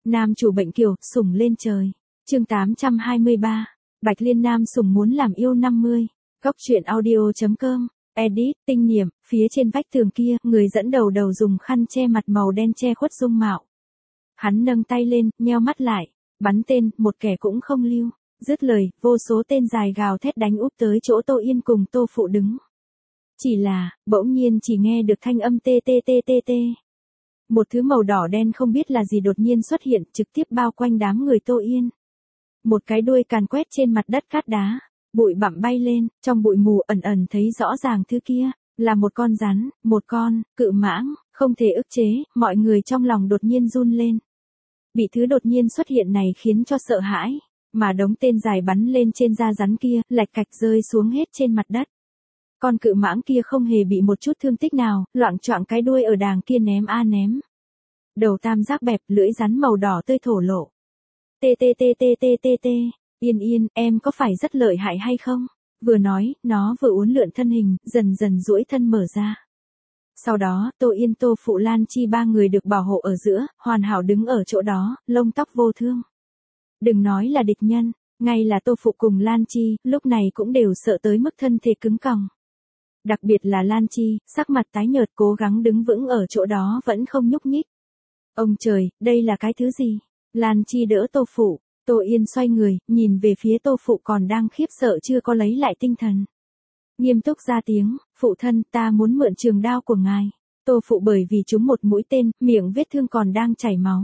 Nam chủ bệnh kiều, sủng lên trời. Chương 823. Bạch Liên nam sủng muốn làm yêu 50. Góc truyện audio.com. Edit, tinh niệm, phía trên vách tường kia, người dẫn đầu dùng khăn che mặt màu đen che khuất dung mạo. Hắn nâng tay lên, nheo mắt lại, bắn tên, một kẻ cũng không lưu. Dứt lời, vô số tên dài gào thét đánh úp tới chỗ Tô Yên cùng Tô Phụ đứng. Chỉ là, bỗng nhiên chỉ nghe được thanh âm tê tê tê tê tê. Một thứ màu đỏ đen không biết là gì đột nhiên xuất hiện, trực tiếp bao quanh đám người Tô Yên. Một cái đuôi càn quét trên mặt đất cát đá, bụi bặm bay lên, trong bụi mù ẩn ẩn thấy rõ ràng thứ kia, là một con rắn, một con cự mãng, không thể ức chế, mọi người trong lòng đột nhiên run lên. Bị thứ đột nhiên xuất hiện này khiến cho sợ hãi, mà đống tên dài bắn lên trên da rắn kia, lạch cạch rơi xuống hết trên mặt đất. Con cự mãng kia không hề bị một chút thương tích nào, loạng choạng cái đuôi ở đàng kia ném a ném. Đầu tam giác bẹp, lưỡi rắn màu đỏ tươi thổ lộ. Tê tê tê tê tê tê tê, Yên Yên, em có phải rất lợi hại hay không? Vừa nói, nó vừa uốn lượn thân hình, dần dần duỗi thân mở ra. Sau đó, Tô Yên Tô Phụ Lan Chi ba người được bảo hộ ở giữa, hoàn hảo đứng ở chỗ đó, lông tóc vô thương. Đừng nói là địch nhân, ngay là Tô Phụ cùng Lan Chi, lúc này cũng đều sợ tới mức thân thể cứng còng. Đặc biệt là Lan Chi, sắc mặt tái nhợt cố gắng đứng vững ở chỗ đó vẫn không nhúc nhích. Ông trời, đây là cái thứ gì? Lan Chi đỡ Tô Phụ, Tô Yên xoay người, nhìn về phía Tô Phụ còn đang khiếp sợ chưa có lấy lại tinh thần. Nghiêm túc ra tiếng, phụ thân ta muốn mượn trường đao của ngài. Tô Phụ bởi vì trúng một mũi tên, miệng vết thương còn đang chảy máu.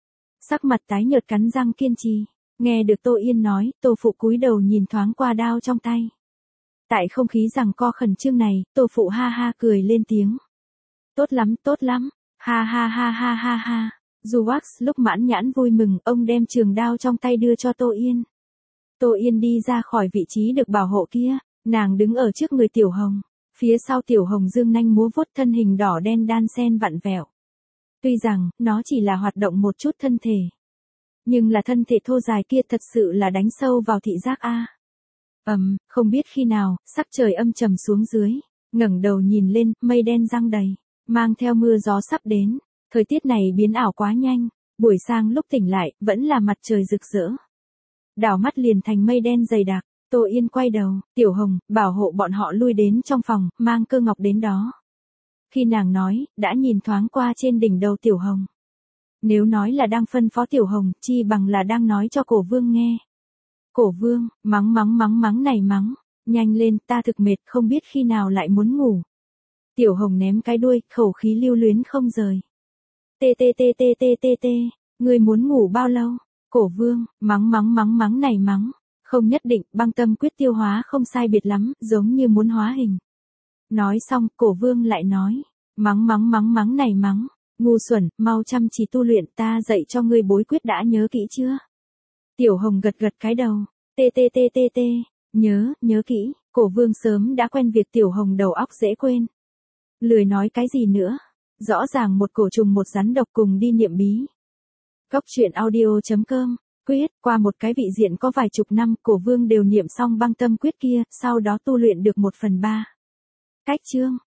Sắc mặt tái nhợt cắn răng kiên trì, nghe được Tô Yên nói, Tô Phụ cúi đầu nhìn thoáng qua đao trong tay. Tại không khí giằng co khẩn trương này, Tô Phụ ha ha cười lên tiếng. Tốt lắm, ha ha ha ha ha ha. Du Wax lúc mãn nhãn vui mừng, ông đem trường đao trong tay đưa cho Tô Yên. Tô Yên đi ra khỏi vị trí được bảo hộ kia, nàng đứng ở trước người Tiểu Hồng. Phía sau Tiểu Hồng dương nanh múa vuốt thân hình đỏ đen đan xen vặn vẹo. Tuy rằng, nó chỉ là hoạt động một chút thân thể. Nhưng là thân thể thô dài kia thật sự là đánh sâu vào thị giác a. Không biết khi nào, sắc trời âm trầm xuống dưới, ngẩng đầu nhìn lên, mây đen giăng đầy, mang theo mưa gió sắp đến. Thời tiết này biến ảo quá nhanh, buổi sáng lúc tỉnh lại, vẫn là mặt trời rực rỡ. Đảo mắt liền thành mây đen dày đặc, Tô Yên quay đầu, Tiểu Hồng, bảo hộ bọn họ lui đến trong phòng, mang Cơ Ngọc đến đó. Khi nàng nói, đã nhìn thoáng qua trên đỉnh đầu Tiểu Hồng. Nếu nói là đang phân phó Tiểu Hồng, chi bằng là đang nói cho Cổ Vương nghe. Cổ Vương, mắng này mắng, nhanh lên, ta thực mệt, không biết khi nào lại muốn ngủ. Tiểu Hồng ném cái đuôi, khẩu khí lưu luyến không rời. Tê tê tê tê tê tê tê, ngươi muốn ngủ bao lâu? Cổ Vương, mắng này mắng, không nhất định, băng tâm quyết tiêu hóa không sai biệt lắm, giống như muốn hóa hình. Nói xong, Cổ Vương lại nói, mắng này mắng, ngu xuẩn, mau chăm chỉ tu luyện, ta dạy cho ngươi bối quyết đã nhớ kỹ chưa? Tiểu Hồng gật cái đầu, tê tê tê tê tê, nhớ kỹ, Cổ Vương sớm đã quen việc Tiểu Hồng đầu óc dễ quên. Lười nói cái gì nữa. Rõ ràng một cổ trùng một rắn độc cùng đi niệm bí. Góc truyện audio.com. Quyết, qua một cái vị diện có vài chục năm, Cổ Vương đều niệm xong băng tâm quyết kia, sau đó tu luyện được 1/3. Cách chương.